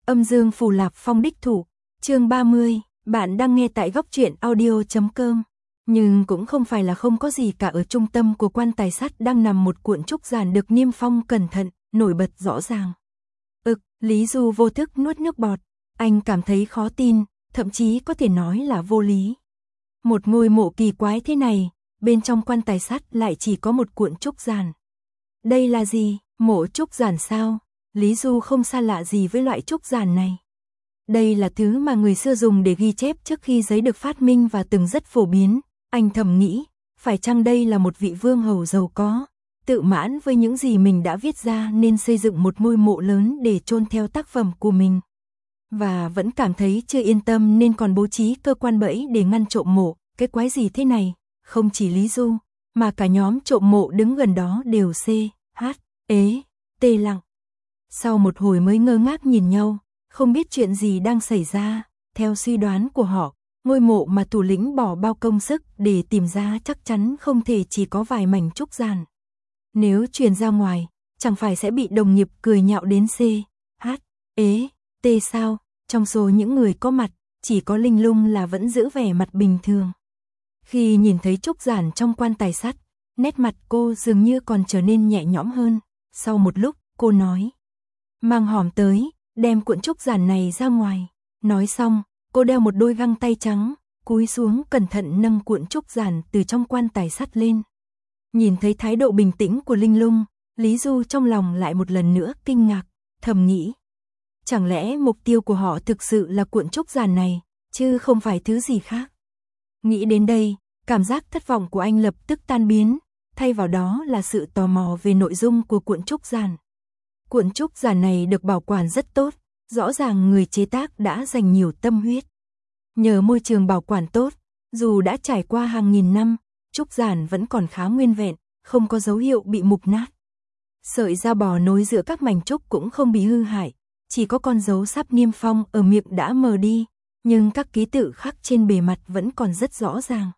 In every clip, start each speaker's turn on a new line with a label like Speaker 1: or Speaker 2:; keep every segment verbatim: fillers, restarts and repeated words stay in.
Speaker 1: Âm Dương Phù Lạp Phong đích thủ, chương ba mươi, bạn đang nghe tại góc truyện audio chấm com. Nhưng cũng không phải là không có gì cả, ở trung tâm của quan tài sắt đang nằm một cuộn trúc giản được niêm phong cẩn thận, nổi bật rõ ràng. Ực, Lý Du vô thức nuốt nước bọt, anh cảm thấy khó tin, thậm chí có thể nói là vô lý. Một ngôi mộ kỳ quái thế này, bên trong quan tài sắt lại chỉ có một cuộn trúc giản. Đây là gì, mộ trúc giản sao? Lý Du không xa lạ gì với loại trúc giản này. Đây là thứ mà người xưa dùng để ghi chép trước khi giấy được phát minh và từng rất phổ biến. Anh thầm nghĩ, phải chăng đây là một vị vương hầu giàu có, tự mãn với những gì mình đã viết ra nên xây dựng một ngôi mộ lớn để chôn theo tác phẩm của mình. Và vẫn cảm thấy chưa yên tâm nên còn bố trí cơ quan bẫy để ngăn trộm mộ. Cái quái gì thế này? Không chỉ Lý Du, mà cả nhóm trộm mộ đứng gần đó đều c, h, ế, tê lặng. Sau một hồi mới ngơ ngác nhìn nhau, không biết chuyện gì đang xảy ra. Theo suy đoán của họ, ngôi mộ mà thủ lĩnh bỏ bao công sức để tìm ra chắc chắn không thể chỉ có vài mảnh trúc giản. Nếu truyền ra ngoài, chẳng phải sẽ bị đồng nghiệp cười nhạo đến c, h, ế, t sao? Trong số những người có mặt, chỉ có Linh Lung là vẫn giữ vẻ mặt bình thường. Khi nhìn thấy trúc giản trong quan tài sắt, nét mặt cô dường như còn trở nên nhẹ nhõm hơn. Sau một lúc, cô nói: "Mang hòm tới, đem cuộn trúc giản này ra ngoài." Nói xong, cô đeo một đôi găng tay trắng, cúi xuống cẩn thận nâng cuộn trúc giản từ trong quan tài sắt lên. Nhìn thấy thái độ bình tĩnh của Linh Lung, Lý Du trong lòng lại một lần nữa kinh ngạc, thầm nghĩ: chẳng lẽ mục tiêu của họ thực sự là cuộn trúc giản này, chứ không phải thứ gì khác? Nghĩ đến đây, cảm giác thất vọng của anh lập tức tan biến, thay vào đó là sự tò mò về nội dung của cuộn trúc giản. Cuộn trúc giản này được bảo quản rất tốt, rõ ràng người chế tác đã dành nhiều tâm huyết. Nhờ môi trường bảo quản tốt, dù đã trải qua hàng nghìn năm, trúc giản vẫn còn khá nguyên vẹn, không có dấu hiệu bị mục nát. Sợi da bò nối giữa các mảnh trúc cũng không bị hư hại, chỉ có con dấu sắp niêm phong ở miệng đã mờ đi, nhưng các ký tự khắc trên bề mặt vẫn còn rất rõ ràng.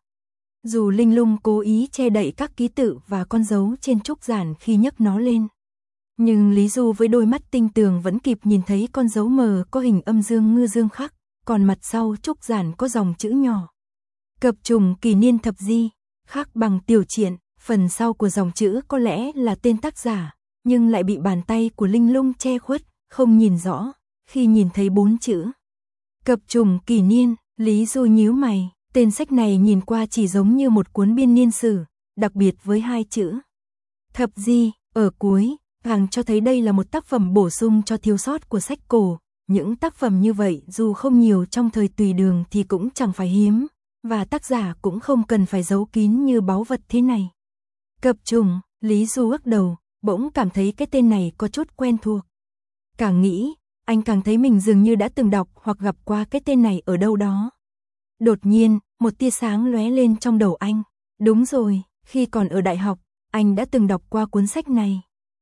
Speaker 1: Dù Linh Lung cố ý che đậy các ký tự và con dấu trên trúc giản khi nhấc nó lên, nhưng Lý Du với đôi mắt tinh tường vẫn kịp nhìn thấy con dấu mờ có hình âm dương ngư dương khắc, còn mặt sau trúc giản có dòng chữ nhỏ: Cập trùng kỷ niên thập di, khắc bằng tiểu triện. Phần sau của dòng chữ có lẽ là tên tác giả, nhưng lại bị bàn tay của Linh Lung che khuất, không nhìn rõ. Khi nhìn thấy bốn chữ Cập trùng kỷ niên, Lý Du nhíu mày, tên sách này nhìn qua chỉ giống như một cuốn biên niên sử, đặc biệt với hai chữ thập di ở cuối, càng cho thấy đây là một tác phẩm bổ sung cho thiếu sót của sách cổ. Những tác phẩm như vậy dù không nhiều trong thời Tùy Đường thì cũng chẳng phải hiếm, và tác giả cũng không cần phải giấu kín như báu vật thế này. Cập trùng, Lý Du lắc đầu, bỗng cảm thấy cái tên này có chút quen thuộc. Càng nghĩ, anh càng thấy mình dường như đã từng đọc hoặc gặp qua cái tên này ở đâu đó. Đột nhiên, một tia sáng lóe lên trong đầu anh. Đúng rồi, khi còn ở đại học, anh đã từng đọc qua cuốn sách này.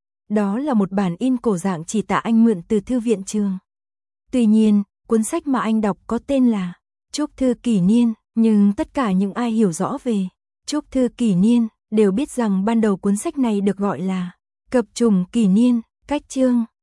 Speaker 1: Đó là một bản in cổ dạng chỉ tả anh mượn từ thư viện trường. Tuy nhiên, cuốn sách mà anh đọc có tên là Trúc Thư Kỷ Niên, nhưng tất cả những ai hiểu rõ về Trúc Thư Kỷ Niên đều biết rằng ban đầu cuốn sách này được gọi là Cập trùng kỷ niên, cách chương.